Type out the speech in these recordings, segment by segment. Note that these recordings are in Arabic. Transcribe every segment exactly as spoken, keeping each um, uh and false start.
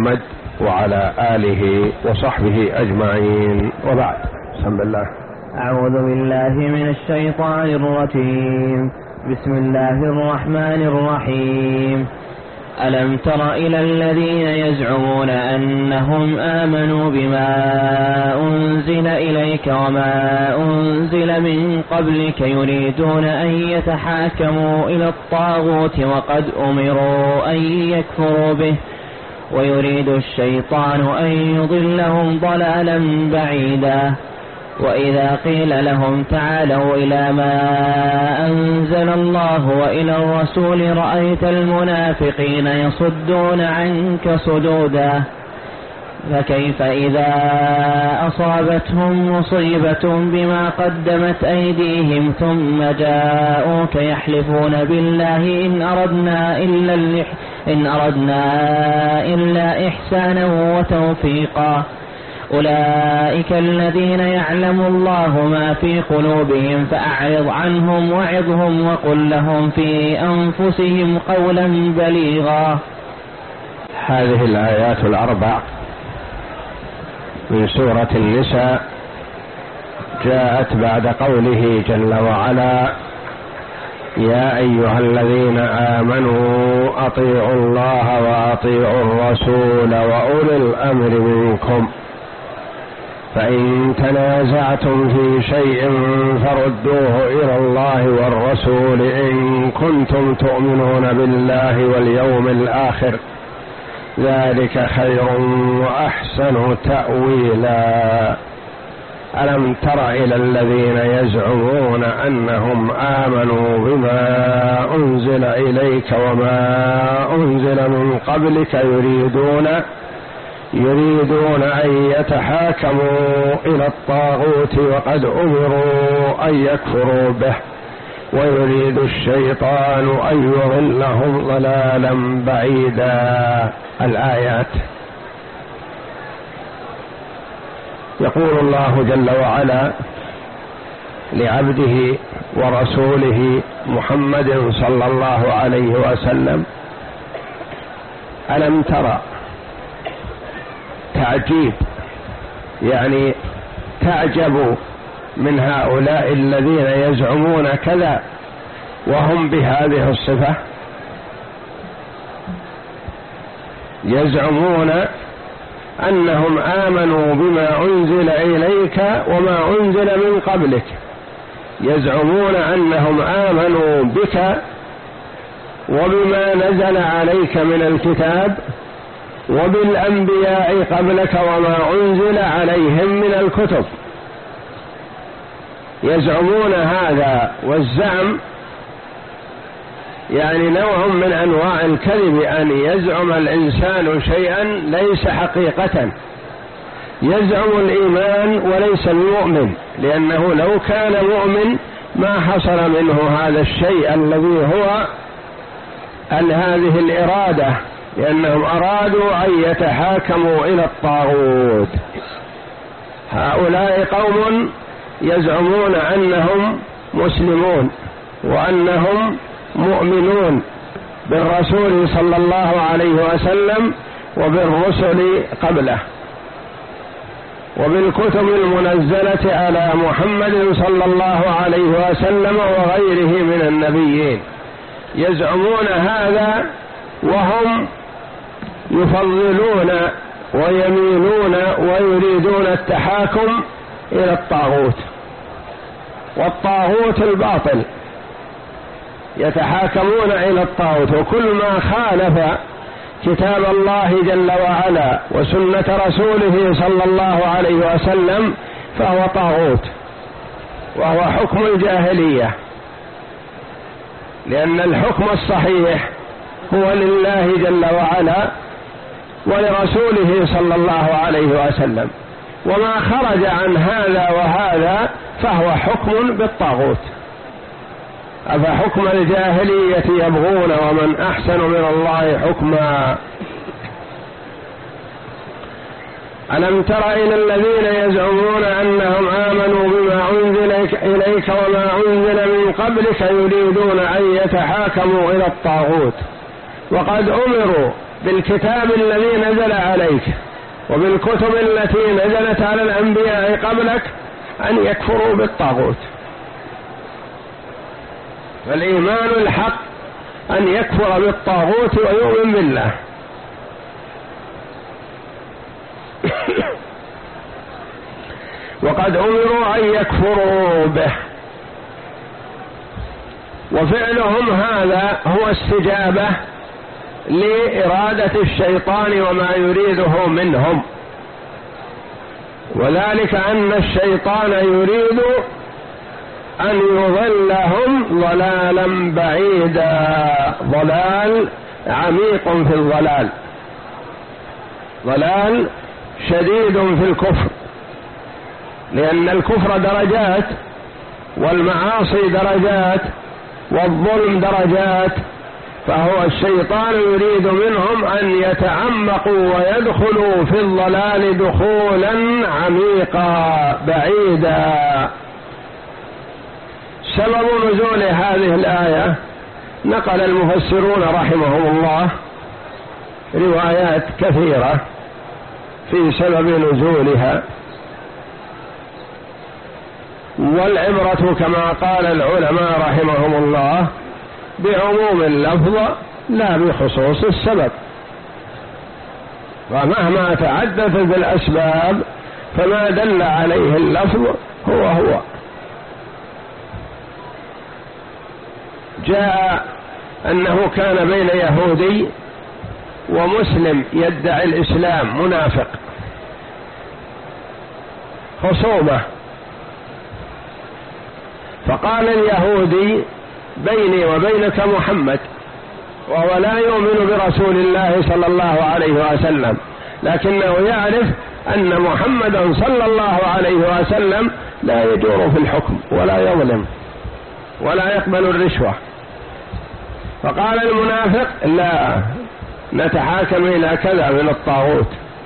محمد وعلى آله وصحبه أجمعين، وبعد. بسم الله. أعوذ بالله من الشيطان الرجيم. بسم الله الرحمن الرحيم. ألم تر إلى الذين يزعمون أنهم آمنوا بما أنزل إليك وما أنزل من قبلك يريدون أن يتحاكموا إلى الطاغوت وقد أمروا أن يكفروا به ويريد الشيطان أن يضلهم ضلالا بعيدا. وإذا قيل لهم تعالوا إلى ما أنزل الله وإلى الرسول رأيت المنافقين يصدون عنك صدودا. فكيف إذا أصابتهم مصيبة بما قدمت أيديهم ثم جاءوك يحلفون بالله إن أردنا إلا, إن أردنا إلا إحسانا وتوفيقا. أولئك الذين يعلم الله ما في قلوبهم فأعرض عنهم وعظهم وقل لهم في أنفسهم قولا بليغا. هذه الآيات الأربع من سورة النساء جاءت بعد قوله جل وعلا: يا أيها الذين آمنوا أطيعوا الله وأطيعوا الرسول وأولي الأمر منكم فإن تنازعتم في شيء فردوه إلى الله والرسول إن كنتم تؤمنون بالله واليوم الآخر ذلك خير وأحسن تأويلا. ألم تر إلى الذين يزعمون أنهم آمنوا بما أنزل إليك وما أنزل من قبلك يريدون يريدون أن يتحاكموا إلى الطاغوت وقد أمروا أن يكفروا به ويريد الشيطان أن يضلهم ضلالا بعيدا. الآيات. يقول الله جل وعلا لعبده ورسوله محمد صلى الله عليه وسلم: ألم ترى؟ تعجيب، يعني تعجب من هؤلاء الذين يزعمون كذا وهم بهذه الصفة، يزعمون أنهم آمنوا بما أنزل إليك وما أنزل من قبلك، يزعمون أنهم آمنوا بك وبما نزل عليك من الكتاب وبالأنبياء قبلك وما أنزل عليهم من الكتب. يزعمون هذا، والزعم يعني نوع من أنواع الكذب، أن يزعم الإنسان شيئا ليس حقيقة، يزعم الإيمان وليس المؤمن، لأنه لو كان مؤمن ما حصل منه هذا الشيء الذي هو أن هذه الإرادة، لأنهم أرادوا أن يتحاكموا إلى الطاغوت. هؤلاء قوم يزعمون أنهم مسلمون وأنهم مؤمنون بالرسول صلى الله عليه وسلم وبالرسل قبله وبالكتب المنزلة على محمد صلى الله عليه وسلم وغيره من النبيين. يزعمون هذا وهم يفضلون ويميلون ويريدون التحاكم إلى الطاغوت، والطاغوت الباطل، يتحاكمون إلى الطاغوت، وكل ما خالف كتاب الله جل وعلا وسنة رسوله صلى الله عليه وسلم فهو طاغوت، وهو حكم الجاهلية، لأن الحكم الصحيح هو لله جل وعلا ولرسوله صلى الله عليه وسلم، وما خرج عن هذا وهذا فهو حكم بالطاغوت. أفحكم الجاهلية يبغون ومن أحسن من الله حكما. ألم تر إلى الذين يزعمون أنهم آمنوا بما أنزل إليك وما أنزل من قبلك يريدون أن يتحاكموا إلى الطاغوت وقد أمروا بالكتاب الذي نزل عليه عليك وبالكتب التي نزلت على الأنبياء قبلك أن يكفروا بالطاغوت. فالإيمان الحق أن يكفر بالطاغوت ويؤمن بالله. وقد أمروا أن يكفروا به، وفعلهم هذا هو استجابة لإرادة الشيطان وما يريده منهم، وذلك أن الشيطان يريد أن يضلهم ضلالا بعيدا، ضلال عميق في الضلال، ضلال شديد في الكفر، لأن الكفر درجات والمعاصي درجات والظلم درجات، فهو الشيطان يريد منهم أن يتعمقوا ويدخلوا في الضلال دخولا عميقا بعيدا. سبب نزول هذه الآية نقل المفسرون رحمهم الله روايات كثيرة في سبب نزولها، والعبرة كما قال العلماء رحمهم الله بعموم اللفظ لا بخصوص السبب، ومهما تعددت بالأسباب فما دل عليه اللفظ هو هو. جاء أنه كان بين يهودي ومسلم يدعي الإسلام منافق خصومة، فقال اليهودي بيني وبينك محمد، وهو لا يؤمن برسول الله صلى الله عليه وسلم، لكنه يعرف أن محمدا صلى الله عليه وسلم لا يجور في الحكم ولا يظلم ولا يقبل الرشوة. فقال المنافق لا، نتحاكم إلى كذا من الطاغوت،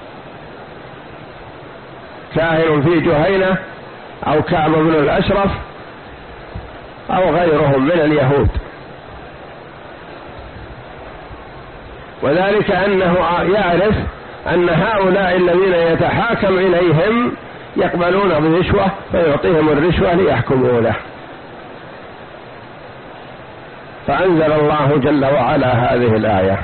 كاهن في جهينة أو كعب بن الأشرف أو غيرهم من اليهود، وذلك أنه يعرف أن هؤلاء الذين يتحاكم إليهم يقبلون بالرشوة فيعطيهم الرشوة ليحكموا له. فأنزل الله جل وعلا هذه الآية.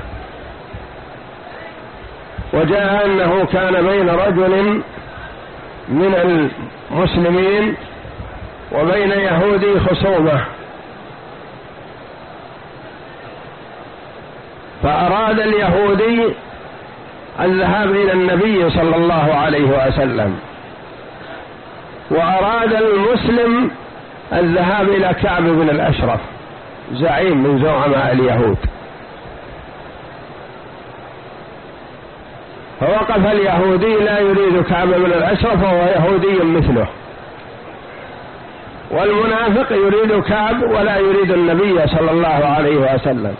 وجاء أنه كان بين رجل من المسلمين وبين يهودي خصومة، فأراد اليهودي الذهاب إلى النبي صلى الله عليه وسلم، وأراد المسلم الذهاب إلى كعب بن الأشرف زعيم من زعماء اليهود. فوقف اليهودي لا يريد كعب بن الأشرف وهو يهودي مثله، والمنافق يريد كعب ولا يريد النبي صلى الله عليه وسلم.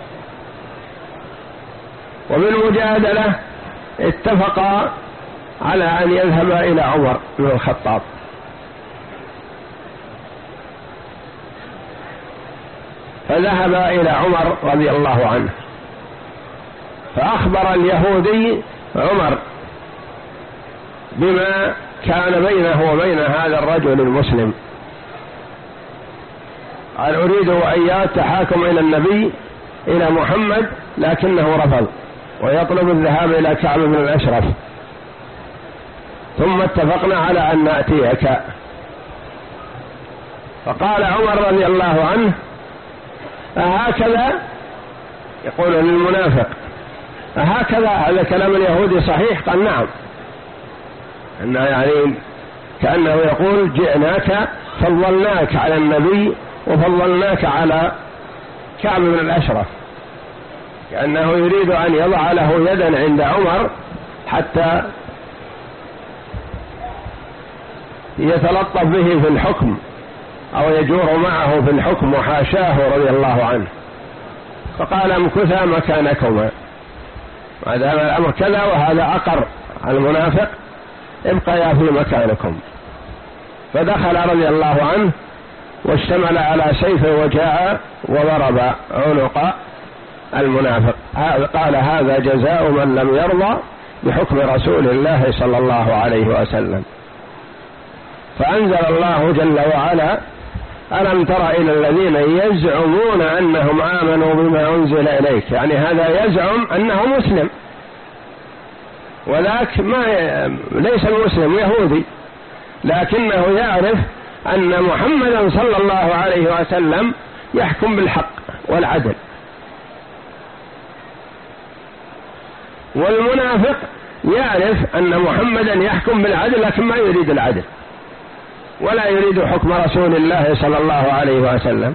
وبالمجادلة اتفقا على أن يذهب إلى عمر بن الخطاب، فذهب إلى عمر رضي الله عنه، فأخبر اليهودي عمر بما كان بينه وبين هذا الرجل المسلم، قال أريد وإياه التحاكم إلى النبي إلى محمد، لكنه رفض ويطلب الذهاب إلى كعب بن الأشرف، ثم اتفقنا على أن نأتيك. فقال عمر رضي الله عنه أهكذا، يقول للمنافق أهكذا هذا كلام اليهودي صحيح؟ قال نعم، أنه يعني كأنه يقول جئناك فضلناك على النبي وفضلناك على كعب بن الأشرف، كأنه يريد أن يضع له يدا عند عمر حتى يتلطف به في الحكم أو يجور معه في الحكم، وحاشاه رضي الله عنه. فقال امكثا مكانكما، ما دام الأمر كذا وهذا عقر المنافق، ابقيا في مكانكم. فدخل رضي الله عنه واشتمل على سيفه وجاء وضرب عنق المنافق. قال هذا جزاء من لم يرضى بحكم رسول الله صلى الله عليه وسلم. فأنزل الله جل وعلا: ألم تر إلى الذين يزعمون أنهم آمنوا بما أنزل إليك، يعني هذا يزعم أنه مسلم، وذاك ما ليس المسلم، يهودي، لكنه يعرف أن محمدا صلى الله عليه وسلم يحكم بالحق والعدل. والمنافق يعرف أن محمدا يحكم بالعدل لكن ما يريد العدل ولا يريد حكم رسول الله صلى الله عليه وسلم،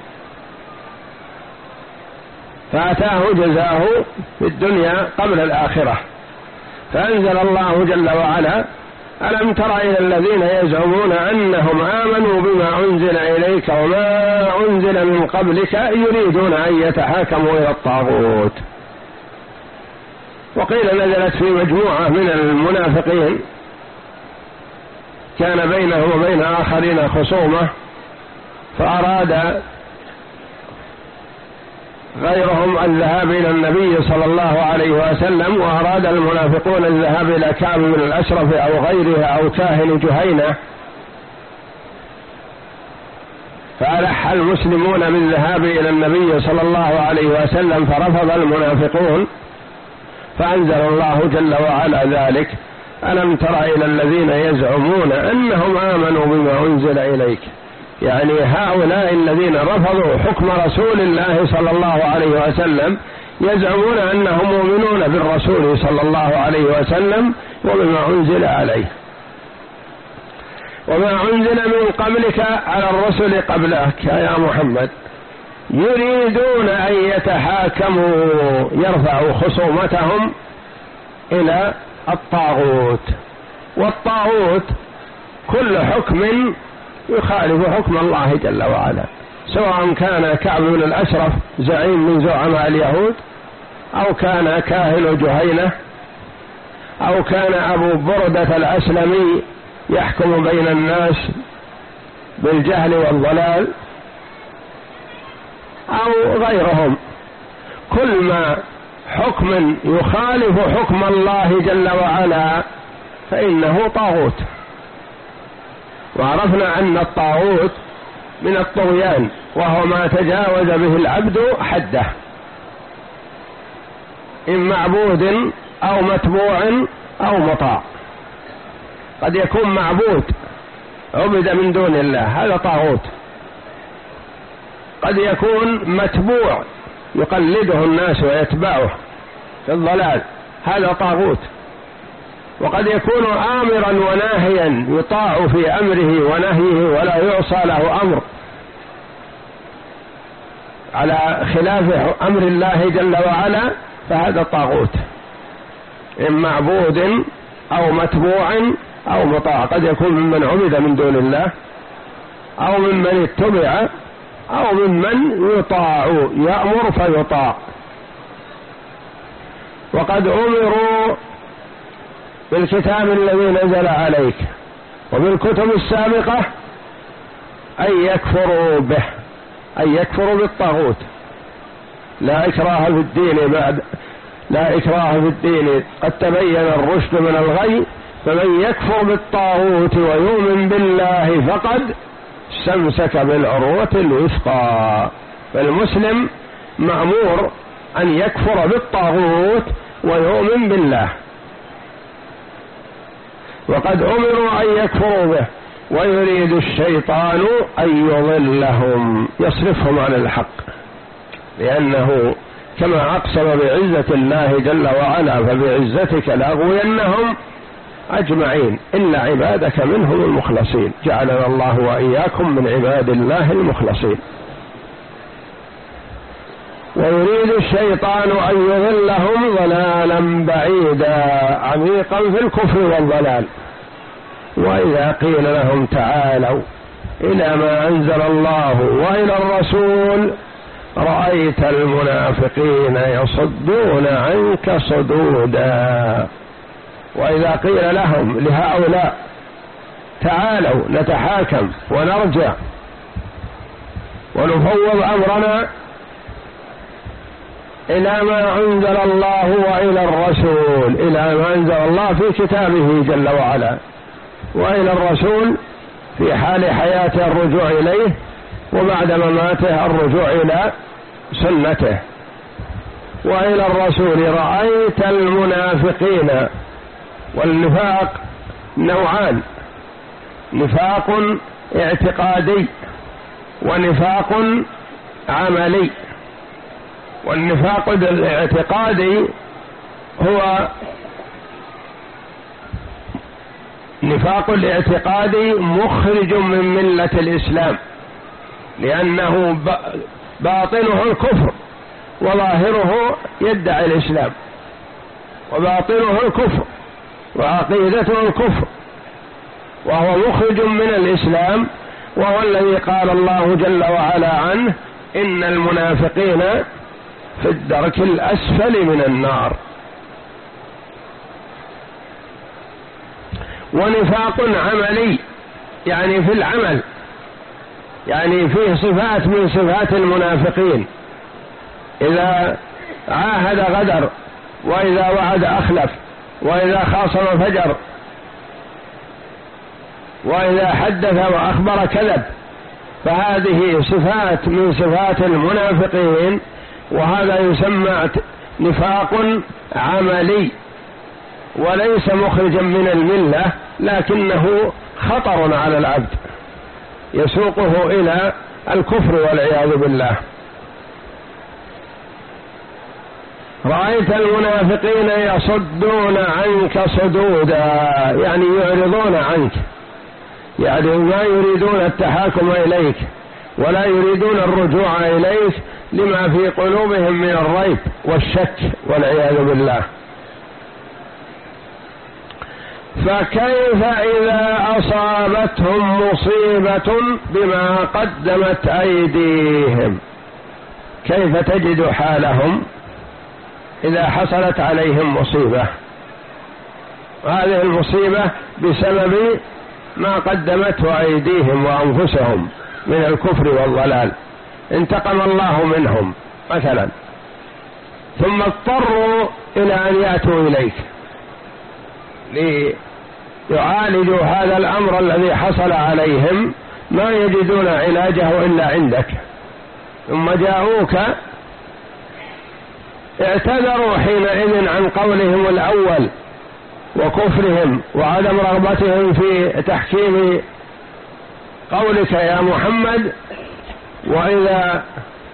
فأتاه جزاءه في الدنيا قبل الآخرة. فأنزل الله جل وعلا: ألم تر إلى الذين يزعمون أنهم آمنوا بما أنزل إليك وما أنزل من قبلك يريدون أن يتحاكموا إلى الطاغوت. وقيل نزلت في مجموعة من المنافقين كان بينه وبين آخرين خصومة، فأراد غيرهم الذهاب إلى النبي صلى الله عليه وسلم، وأراد المنافقون الذهاب إلى كعب بن الأشرف أو غيره أو كاهن جهينة، فألح المسلمون بالذهاب إلى النبي صلى الله عليه وسلم فرفض المنافقون، فأنزل الله جل وعلا ذلك: ألم تر إلى الذين يزعمون أنهم آمنوا بما أنزل إليك، يعني هؤلاء الذين رفضوا حكم رسول الله صلى الله عليه وسلم يزعمون أنهم مؤمنون بالرسول صلى الله عليه وسلم وبما أنزل عليه وما أنزل من قبلك على الرسل قبلك يا محمد، يريدون أن يتحاكموا، يرفعوا خصومتهم إلى الطاغوت. والطاغوت كل حكم يخالف حكم الله جل وعلا، سواء كان كعب بن الأشرف زعيم من زعماء اليهود، أو كان كاهن جهينة، أو كان أبو بردة الأسلمي يحكم بين الناس بالجهل والضلال، أو غيرهم. كل ما حكم يخالف حكم الله جل وعلا فإنه طاغوت. وعرفنا أن الطاغوت من الطغيان، وهو ما تجاوز به العبد حده، إن معبود أو متبوع أو مطاع. قد يكون معبود عبد من دون الله، هذا طاغوت. قد يكون متبوع يقلده الناس ويتبعه في الضلال، هذا طاغوت. وقد يكون آمرا وناهيا يطاع في أمره ونهيه ولا يعصى له أمر على خلاف أمر الله جل وعلا، فهذا طاغوت، إن معبود أو متبوع أو مطاع. قد يكون ممن عبد من دون الله، أو ممن اتبع، أو ممن يطاع، يأمر فيطاع. وقد أمروا بالكتاب الذي نزل عليك وبالكتب السابقة أن يكفروا به، أن يكفروا بالطاغوت. لا إكراه في الدين بعد لا إكراه في الدين قد تبين الرشد من الغي، فمن يكفر بالطاغوت ويؤمن بالله فقد استمسك بالعروة الوثقى. فالمسلم مأمور أن يكفر بالطاغوت ويؤمن بالله. وقد أمروا أن يكفروا به، ويريد الشيطان أن يضلهم، يصرفهم عن الحق، لأنه كما أقسم بعزة الله جل وعلا: فبعزتك لأغوينهم أجمعين إلا عبادك منهم المخلصين. جعلنا الله وإياكم من عباد الله المخلصين. ويريد الشيطان أن يضلهم ضلالا بعيدا، عميقا في الكفر والضلال. وإذا قيل لهم تعالوا إلى ما أنزل الله وإلى الرسول رأيت المنافقين يصدون عنك صدودا. وإذا قيل لهم لهؤلاء تعالوا نتحاكم ونرجع ونفوض أمرنا إلى ما أنزل الله وإلى الرسول، إلى ما أنزل الله في كتابه جل وعلا، وإلى الرسول في حال حياته الرجوع إليه، وبعد مماته الرجوع إلى سنته. وإلى الرسول رأيت المنافقين. والنفاق نوعان: نفاق اعتقادي ونفاق عملي. والنفاق الاعتقادي هو نفاق الاعتقادي مخرج من ملة الإسلام، لأنه باطنه الكفر وظاهره يدعي الإسلام، وباطنه الكفر وعقيدته الكفر، وهو مخرج من الإسلام، وهو الذي قال الله جل وعلا عنه: إن المنافقين في الدرك الأسفل من النار. ونفاق عملي يعني في العمل، يعني فيه صفات من صفات المنافقين: إذا عاهد غدر، وإذا وعد أخلف، وإذا خاصم فجر، وإذا حدث وأخبر كذب. فهذه صفات من صفات المنافقين، وهذا يسمى نفاق عملي، وليس مخرجا من الملة، لكنه خطر على العبد يسوقه إلى الكفر والعياذ بالله. رأيت المنافقين يصدون عنك صدودا، يعني يعرضون عنك، يعني ما يريدون التحاكم إليك ولا يريدون الرجوع إليك، لما في قلوبهم من الريب والشك والعياذ بالله. فكيف إذا أصابتهم مصيبة بما قدمت أيديهم؟ كيف تجد حالهم إذا حصلت عليهم مصيبة؟ هذه المصيبة بسبب ما قدمته أيديهم وأنفسهم من الكفر والضلال، انتقم الله منهم مثلا، ثم اضطروا إلى أن يأتوا إليك ليعالجوا هذا الأمر الذي حصل عليهم، ما يجدون علاجه إلا عندك، ثم جاءوك. اعتذروا حينئذ عن قولهم الأول وكفرهم وعدم رغبتهم في تحكيم قولك يا محمد، وإذا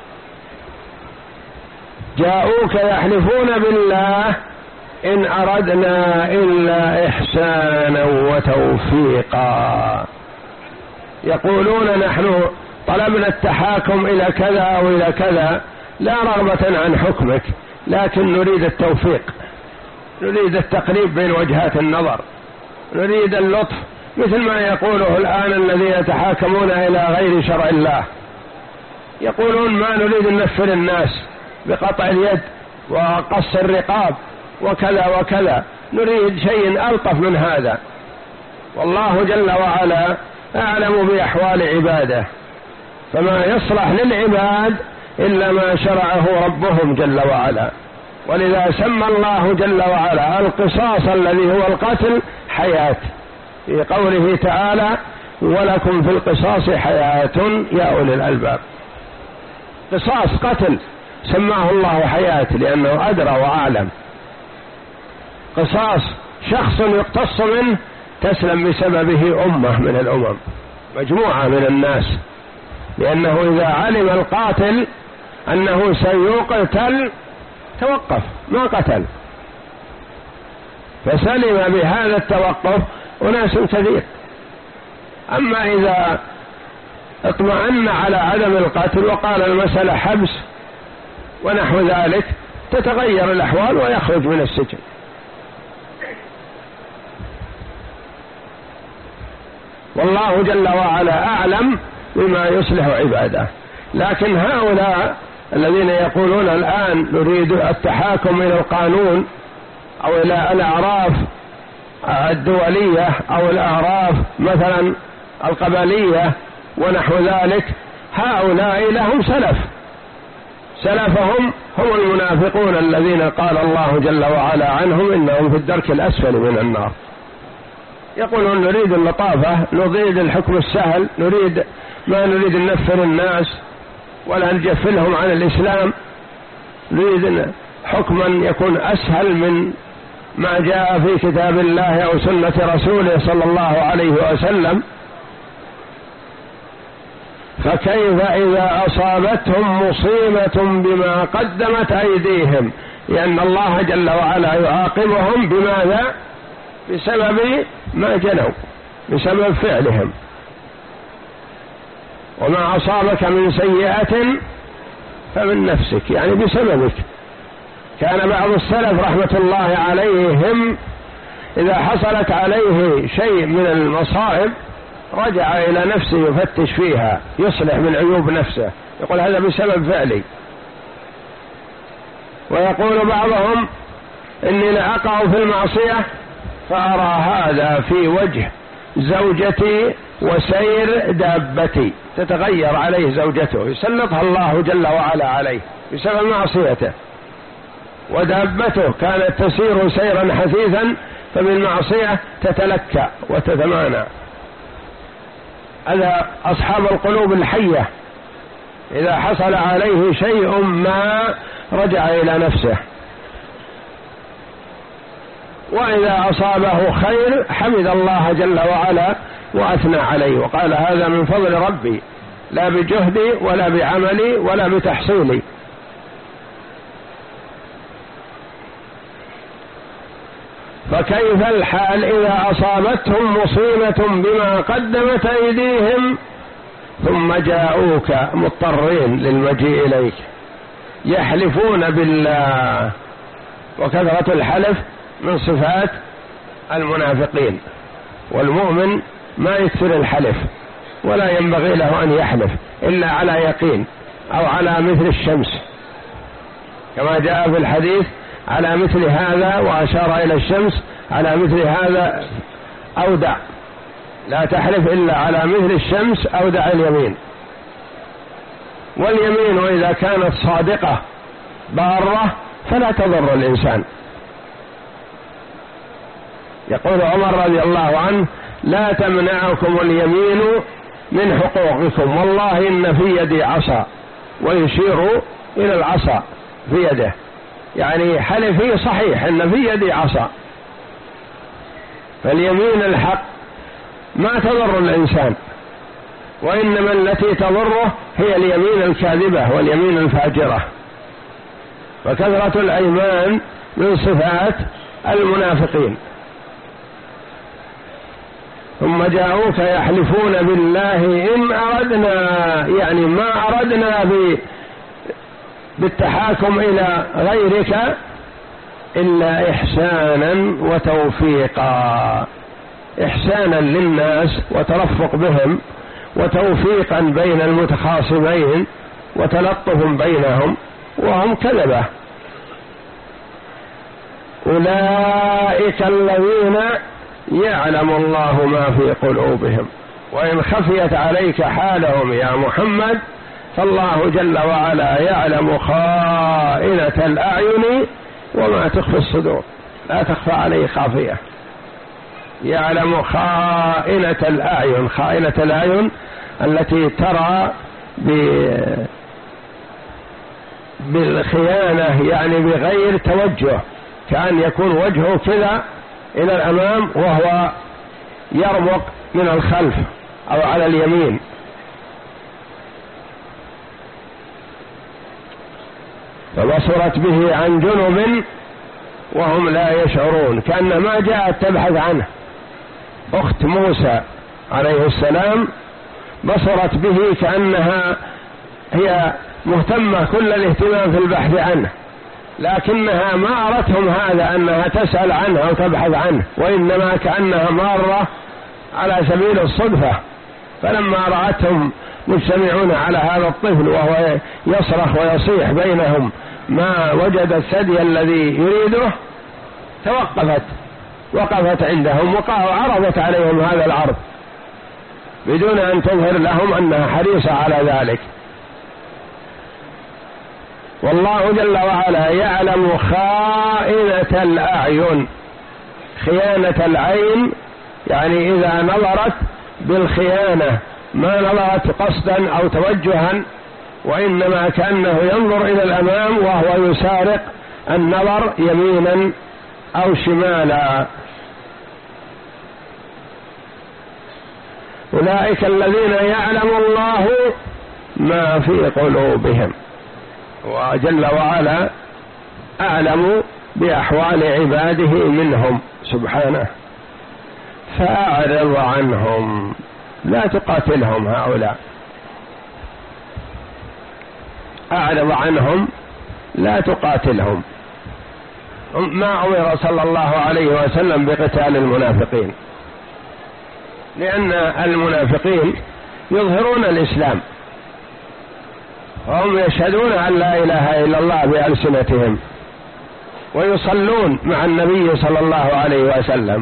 جاءوك يحلفون بالله إن أردنا إلا إحسانا وتوفيقا، يقولون نحن طلبنا التحاكم إلى كذا أو إلى كذا لا رغبة عن حكمك، لكن نريد التوفيق، نريد التقريب بين وجهات النظر، نريد اللطف، مثل ما يقوله الآن الذين يتحاكمون إلى غير شرع الله، يقولون ما نريد أن ننفر الناس بقطع اليد وقص الرقاب وكذا وكذا، نريد شيء ألطف من هذا. والله جل وعلا أعلم بأحوال عباده، فما يصلح للعباد إلا ما شرعه ربهم جل وعلا. ولذا سمى الله جل وعلا القصاص الذي هو القتل حياة، في قوله تعالى: ولكم في القصاص حياة يا أولي الألباب. قصاص قتل سماه الله حياة لأنه أدرى وأعلم. قصاص شخص يقتص منه تسلم بسببه أمة من الأمم، مجموعة من الناس، لأنه إذا علم القاتل أنه سيقتل توقف ما قتل، فسلم بهذا التوقف أناس كثير. أما إذا اطمأن على عدم القتل وقال المسألة حبس ونحو ذلك، تتغير الأحوال ويخرج من السجن. والله جل وعلا أعلم بما يصلح عباده. لكن هؤلاء الذين يقولون الآن نريد التحاكم إلى القانون أو إلى الأعراف الدولية أو الأعراف مثلا القبلية ونحو ذلك، هؤلاء لهم سلف سلفهم هم المنافقون الذين قال الله جل وعلا عنهم إنهم في الدرك الأسفل من النار. يقولون نريد اللطافة، نريد الحكم السهل، نريد ما نريد ننفر الناس ولا نجفلهم عن الإسلام، نريد حكما يكون أسهل من ما جاء في كتاب الله أو سنة رسوله صلى الله عليه وسلم. فكيف إذا أصابتهم مصيبة بما قدمت أيديهم، لأن الله جل وعلا يعاقبهم بماذا؟ بسبب ما جنوا، بسبب فعلهم. وما أصابك من سيئة فمن نفسك، يعني بسببك. كان بعض السلف رحمة الله عليهم إذا حصلت عليه شيء من المصائب رجع إلى نفسه يفتش فيها، يصلح من عيوب نفسه، يقول هذا بسبب فعلي. ويقول بعضهم إني لأقع في المعصية فأرى هذا في وجه زوجتي وسير دابتي، تتغير عليه زوجته، يسلطها الله جل وعلا عليه بسبب معصيته، ودابته كانت تسير سيرا حثيثا فبالمعصية تتلكأ وتتمانع. هذا أصحاب القلوب الحية، إذا حصل عليه شيء ما رجع إلى نفسه، وإذا أصابه خير حمد الله جل وعلا وأثنى عليه وقال هذا من فضل ربي، لا بجهدي ولا بعملي ولا بتحصيلي. فكيف الحال إذا أصابتهم مصيبة بما قدمت أيديهم ثم جاءوك مضطرين للمجيء إليك يحلفون بالله. وكثرة الحلف من صفات المنافقين، والمؤمن ما يكثر الحلف ولا ينبغي له أن يحلف إلا على يقين أو على مثل الشمس، كما جاء في الحديث على مثل هذا، وأشار إلى الشمس على مثل هذا أودع، لا تحلف إلا على مثل الشمس أودع اليمين. واليمين إذا كانت صادقة بارة فلا تضر الإنسان. يقول عمر رضي الله عنه لا تمنعكم اليمين من حقوقكم، والله إن في يدي عصا، ويشير إلى العصا في يده، يعني حلفي صحيح إن في يدي عصا. فاليمين الحق ما تضر الإنسان، وإنما التي تضره هي اليمين الكاذبة واليمين الفاجرة. فكثرة الأيمان من صفات المنافقين. ثم جاءوك يحلفون بالله إن أردنا، يعني ما أردنا بالتحاكم إلى غيرك إلا إحسانا وتوفيقا، إحسانا للناس وترفق بهم وتوفيقا بين المتخاصمين وتلطف بينهم، وهم كذبة. أولئك الذين يعلم الله ما في قلوبهم، وإن خفيت عليك حالهم يا محمد فالله جل وعلا يعلم خائنة الأعين وما تخفي الصدور، لا تخفى عليه خافية. يعلم خائنة الأعين، خائنة الأعين التي ترى بالخيانة، يعني بغير توجه، كأن يكون وجهه كذا إلى الأمام وهو يرمق من الخلف أو على اليمين. فبصرت به عن جنب وهم لا يشعرون، كأن ما جاءت تبحث عنه. أخت موسى عليه السلام بصرت به كأنها هي مهتمة كل الاهتمام في البحث عنه، لكنها ما أردتهم هذا أنها تسأل عنه أو تبحث عنه، وإنما كأنها مارة على سبيل الصدفة. فلما رأتهم مجتمعون على هذا الطفل وهو يصرخ ويصيح بينهم ما وجد الثدي الذي يريده، توقفت وقفت عندهم وعرضت عليهم هذا العرض بدون أن تظهر لهم أنها حريصة على ذلك. والله جل وعلا يعلم خائنة الأعين. خيانة العين يعني إذا نظرت بالخيانة، ما نظرت قصدا أو توجها، وإنما كأنه ينظر إلى الأمام وهو يسارق النظر يمينا أو شمالا. أولئك الذين يعلم الله ما في قلوبهم، وجل وعلا أعلم بأحوال عباده منهم سبحانه. فأعرض عنهم، لا تقاتلهم هؤلاء، أعرض عنهم لا تقاتلهم. ما أمر صلى الله عليه وسلم بقتال المنافقين، لأن المنافقين يظهرون الإسلام وهم يشهدون أن لا إله إلا الله بألسنتهم، ويصلون مع النبي صلى الله عليه وسلم،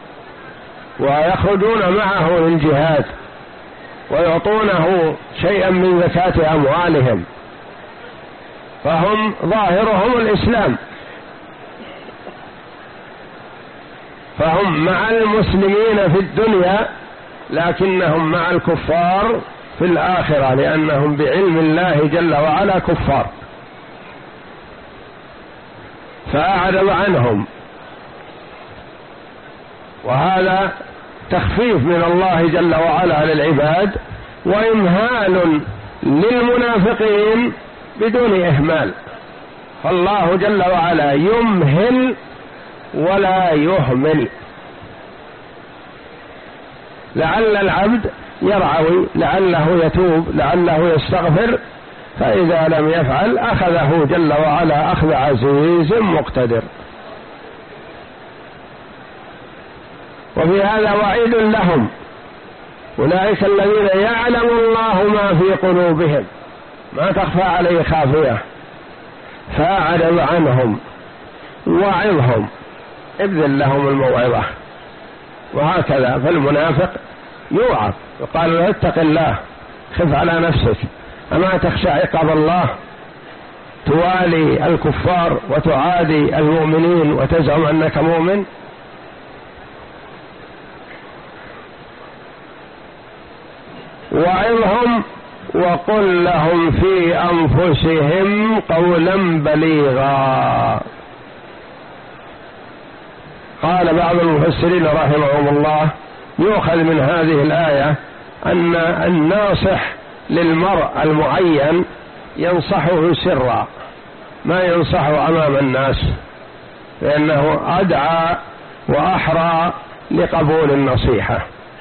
ويخرجون معه للجهاد، ويعطونه شيئا من زكاة أموالهم، فهم ظاهرهم الإسلام، فهم مع المسلمين في الدنيا لكنهم مع الكفار في الآخرة، لأنهم بعلم الله جل وعلا كفار. فأعرض عنهم، وهذا تخفيف من الله جل وعلا للعباد، وإمهال للمنافقين بدون إهمال. فالله جل وعلا يمهل ولا يهمل، لعل العبد يرعوي، لعله يتوب، لعله يستغفر، فإذا لم يفعل أخذه جل وعلا أخذ عزيز مقتدر. وفي هذا وعيد لهم، أولئك الذين يعلم الله ما في قلوبهم، ما تخفى عليه خافية. فأعرض عنهم وعظهم، ابذل لهم الموعظة. وهكذا فالمنافق يوعظ، يقال له اتق الله، خف على نفسك، أما تخشى عقاب الله، توالي الكفار وتعادي المؤمنين وتزعم أنك مؤمن. وعظهم وقل لهم في أنفسهم قولا بليغا. قال بعض المفسرين رحمهم الله يؤخذ من هذه الآية أن الناصح للمرء المعين ينصحه سرا، ما ينصحه أمام الناس، لأنه أدعى وأحرى لقبول النصيحة.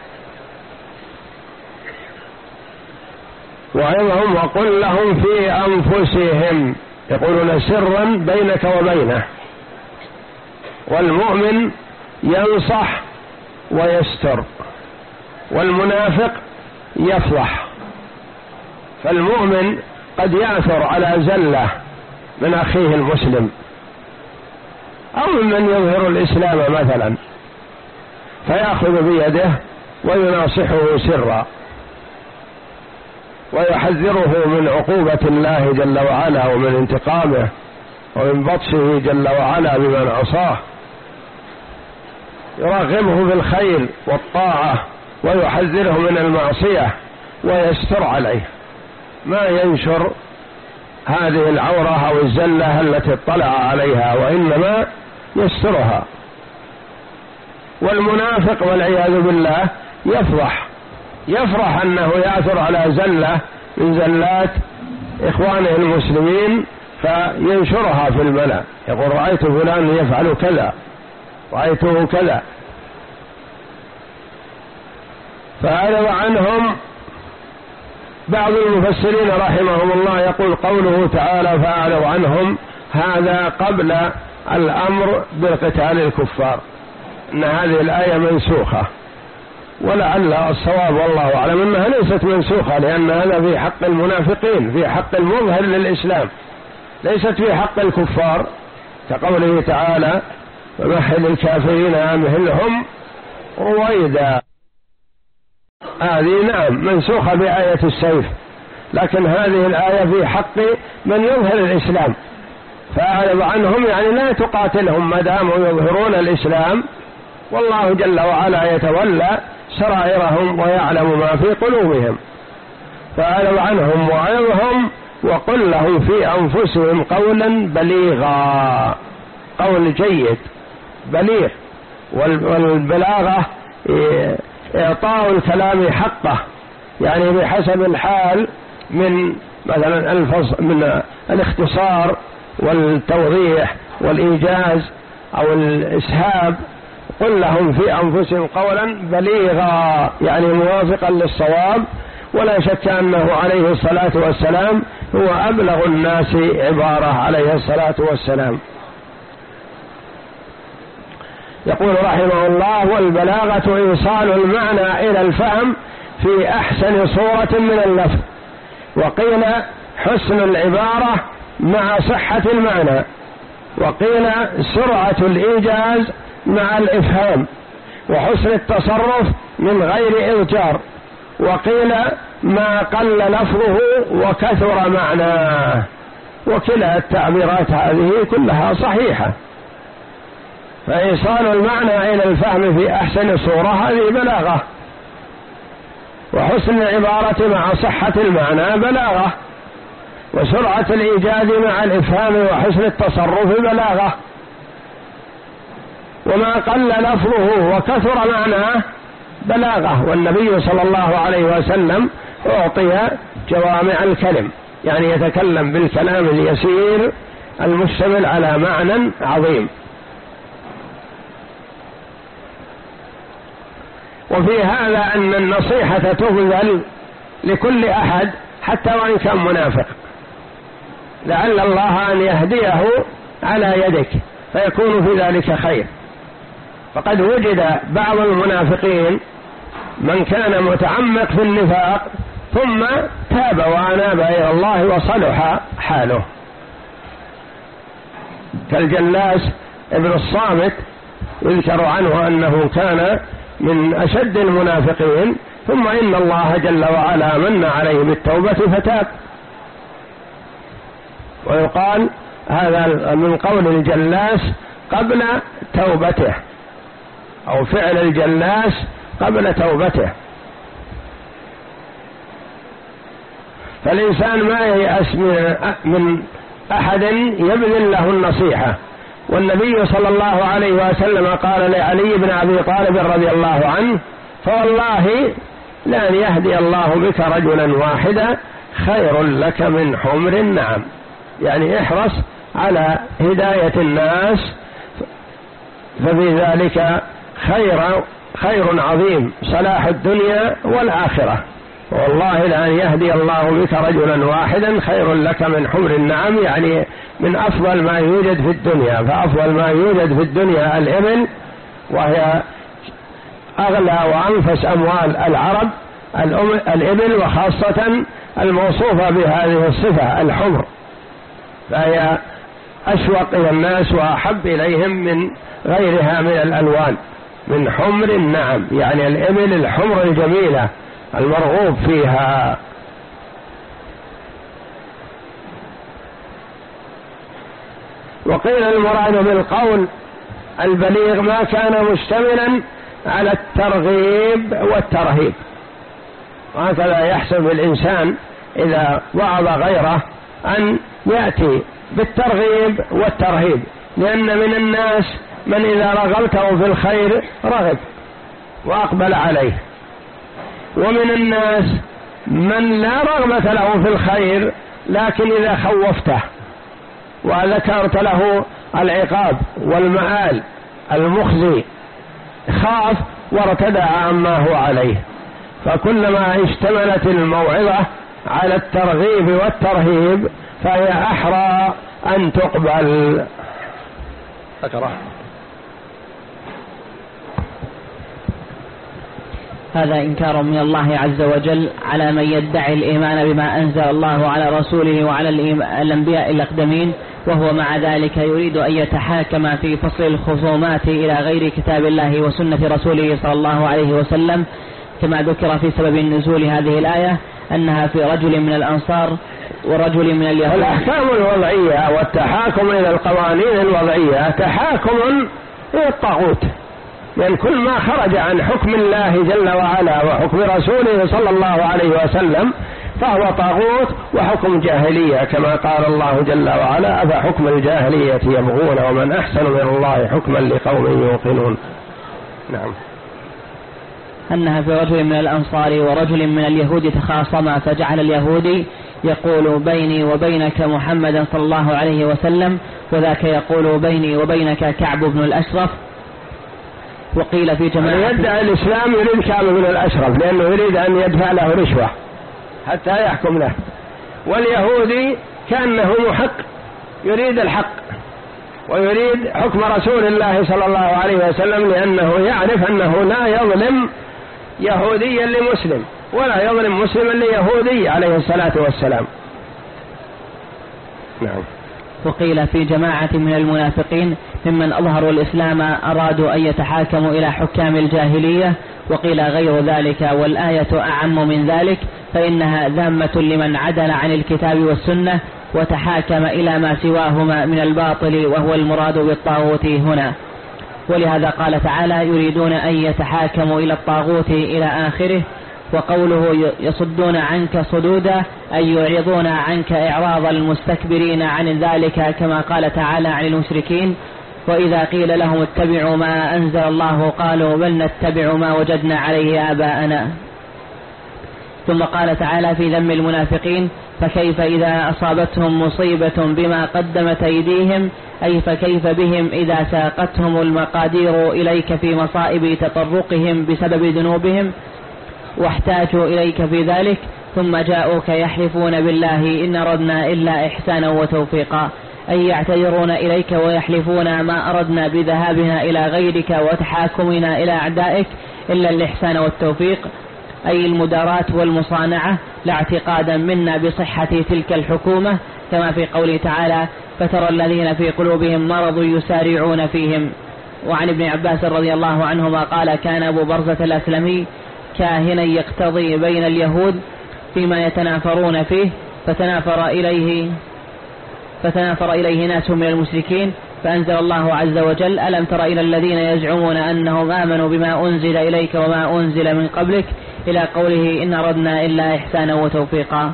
وعظهم وقل لهم في أنفسهم، يقولون سرا بينك وبينه. والمؤمن ينصح ويستر، والمنافق يفضح. فالمؤمن قد يأثر على زلة من أخيه المسلم أو من يظهر الإسلام مثلا، فيأخذ بيده ويناصحه سرا، ويحذره من عقوبة الله جل وعلا ومن انتقامه ومن بطشه جل وعلا بمن عصاه، يرغبه بالخير والطاعة ويحذره من المعصية ويستر عليه، ما ينشر هذه العورة أو الزلة التي اطلع عليها، وإنما يسترها. والمنافق والعياذ بالله يفضح، يفرح أنه يأثر على زلة من زلات إخوانه المسلمين فينشرها في الملأ، يقول رأيت فلان يفعل كذا، رأيته كذا. فأعرض عنهم. بعض المفسرين رحمهم الله يقول قوله تعالى فأعرض عنهم، هذا قبل الأمر بقتال الكفار، أن هذه الآية منسوخة، ولعل الصواب والله أعلم أنها ليست منسوخة، لأن هذا في حق المنافقين، في حق المظهر للإسلام، ليست في حق الكفار، كقوله تعالى فمهل الكافرين أمهلهم رويدا. هذه نعم منسوخة بآية السيف، لكن هذه الآية في حق من يظهر الإسلام، فأعرض عنهم يعني لا تقاتلهم ما داموا يظهرون الإسلام، والله جل وعلا يتولى سرائرهم ويعلم ما في قلوبهم. فأعرض عنهم وعظهم وقل لهم في أنفسهم قولا بليغا، قول جيد بليغ، والبلاغة إعطاء الكلام حقه، يعني بحسب الحال من مثلا الفصل من الاختصار والتوضيح والإيجاز أو الإسهاب. قل لهم في أنفسهم قولا بليغا يعني موافقا للصواب، ولا شك أنه عليه الصلاة والسلام هو أبلغ الناس عبارة عليه الصلاة والسلام. يقول رحمه الله: والبلاغة إيصال المعنى إلى الفهم في أحسن صورة من اللفظ. وقيل حسن العبارة مع صحة المعنى، وقيل سرعة الإيجاز مع الإفهام، وحسن التصرف من غير إضجار، وقيل ما قل لفظه وكثر معناه. وكلا التعبيرات هذه كلها صحيحة. فإيصال المعنى إلى الفهم في أحسن صورة هذه بلاغة، وحسن العبارة مع صحة المعنى بلاغة، وسرعة الإيجاز مع الإفهام وحسن التصرف بلاغة، وما قل لفظه وكثر معناه بلاغة. والنبي صلى الله عليه وسلم أعطي جوامع الكلم، يعني يتكلم بالكلام اليسير المشتمل على معنى عظيم. وفي هذا أن النصيحة تبذل لكل أحد حتى وإن كان منافق، لعل الله أن يهديه على يدك فيكون في ذلك خير. فقد وجد بعض المنافقين من كان متعمق في النفاق ثم تاب وأناب إلى الله وصلح حاله، كالجلاس ابن الصامت يذكر عنه أنه كان من أشد المنافقين، ثم إن الله جل وعلا من عليه بالتوبة فتاب. ويقال هذا من قول الجلاس قبل توبته، أو فعل الجلاس قبل توبته. فالإنسان ما ييأس من أحد يبذل له النصيحة. والنبي صلى الله عليه وسلم قال لعلي بن أبي طالب رضي الله عنه: فوالله لأن يهدي الله بك رجلا واحدا خير لك من حمر النعم. يعني احرص على هداية الناس، ففي ذلك خير خير عظيم، صلاح الدنيا والآخرة. والله لأن يهدي الله بك رجلا واحدا خير لك من حمر النعم، يعني من أفضل ما يوجد في الدنيا. فأفضل ما يوجد في الدنيا الإبل، وهي أغلى وأنفس أموال العرب الإبل، وخاصة الموصوفة بهذه الصفة الحمر، فهي أشوق إلى الناس وأحب إليهم من غيرها من الألوان، من حمر النعم، يعني الإبل الحمر الجميلة المرغوب فيها. وقيل المراد بالقول البليغ ما كان مشتملا على الترغيب والترهيب. وهكذا يحسب الإنسان إذا وعظ غيره أن يأتي بالترغيب والترهيب، لأن من الناس من إذا رغبته في الخير رغب وأقبل عليه، ومن الناس من لا رغبة له في الخير لكن إذا خوفته وذكرت له العقاب والمآل المخزي خاف وارتدع عما هو عليه. فكلما اشتملت الموعظة على الترغيب والترهيب فهي أحرى أن تقبل. أقرأ. هذا إنكار من الله عز وجل على من يدعي الإيمان بما أنزل الله على رسوله وعلى الأنبياء الأقدمين، وهو مع ذلك يريد أن يتحاكم في فصل الخصومات إلى غير كتاب الله وسنة رسوله صلى الله عليه وسلم، كما ذكر في سبب نزول هذه الآية أنها في رجل من الأنصار ورجل من اليهود. الأحكام الوضعية والتحاكم إلى القوانين الوضعية تحاكم إلى الطاغوت، لأن كل ما خرج عن حكم الله جل وعلا وحكم رسوله صلى الله عليه وسلم فهو طاغوت وحكم جاهلية، كما قال الله جل وعلا: أفحكم الجاهلية يبغون ومن أحسن من الله حكما لقوم يوقنون. نعم. أنها في رجل من الأنصار ورجل من اليهود تخاصما، فجعل اليهودي يقول بيني وبينك محمدا صلى الله عليه وسلم، وذاك يقول بيني وبينك كعب بن الأشرف. وقيل في جماعة يدعي الإسلام يريد كعب بن الأشرف لأنه يريد أن يدفع له رشوة حتى يحكم له، واليهودي كأنه محق يريد الحق ويريد حكم رسول الله صلى الله عليه وسلم، لأنه يعرف أنه لا يظلم يهوديا لمسلم ولا يظلم مسلما ليهودي عليه الصلاة والسلام. نعم. وقيل في جماعة من المنافقين ممن أظهروا الإسلام أرادوا أن يتحاكموا إلى حكام الجاهلية، وقيل غير ذلك، والآية أعم من ذلك، فإنها ذامة لمن عدل عن الكتاب والسنة وتحاكم إلى ما سواهما من الباطل، وهو المراد بالطاغوت هنا. ولهذا قال تعالى: يريدون أن يتحاكموا إلى الطاغوت إلى آخره. وقوله يصدون عنك صدودا أي يعرضون عنك إعراض المستكبرين عن ذلك، كما قال تعالى عن المشركين: وإذا قيل لهم اتبعوا ما أنزل الله قالوا بل نتبع ما وجدنا عليه آباءنا. ثم قال تعالى في ذم المنافقين: فكيف إذا أصابتهم مصيبة بما قدمت أيديهم، أي فكيف بهم إذا ساقتهم المقادير إليك في مصائب تطرقهم بسبب ذنوبهم واحتاجوا إليك في ذلك، ثم جاءوك يحلفون بالله إن أردنا إلا إحسانا وتوفيقا، أي يعتذرون إليك ويحلفون ما أردنا بذهابنا إلى غيرك وتحاكمنا إلى أعدائك إلا الإحسان والتوفيق، أي المداراة والمصانعة، لا اعتقادا منا بصحة تلك الحكومة، كما في قوله تعالى: فترى الذين في قلوبهم مرض يسارعون فيهم. وعن ابن عباس رضي الله عنهما قال: كان أبو برزة الأسلمي كاهنا يقتضي بين اليهود فيما يتنافرون فيه، فتنافر إليه فتنافر إليه ناس من المشركين، فأنزل الله عز وجل: ألم تر إلى الذين يزعمون أنهم آمنوا بما أنزل إليك وما أنزل من قبلك، إلى قوله إن أردنا إلا إحسانا وتوفيقا.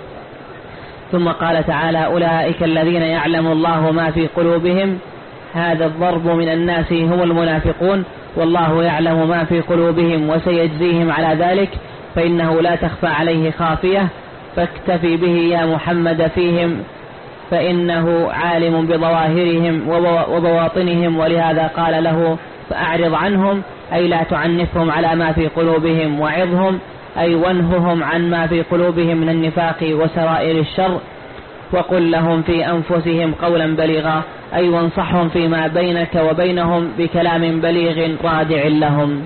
ثم قال تعالى: أولئك الذين يعلم الله ما في قلوبهم. هذا الضرب من الناس هم المنافقون، والله يعلم ما في قلوبهم وسيجزيهم على ذلك، فإنه لا تخفى عليه خافية، فاكتفي به يا محمد فيهم، فإنه عالم بظواهرهم وبواطنهم. ولهذا قال له: فأعرض عنهم، أي لا تعنفهم على ما في قلوبهم، وعظهم، أي وانههم عن ما في قلوبهم من النفاق وسرائر الشر، وقل لهم في أنفسهم قولا بليغا، أي وانصحهم فيما بينك وبينهم بكلام بليغ رادع لهم.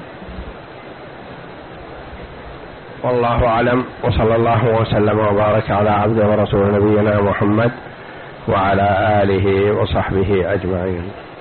والله أعلم، وصلى الله وسلم وبارك على عبده ورسول نبينا محمد وعلى آله وصحبه أجمعين.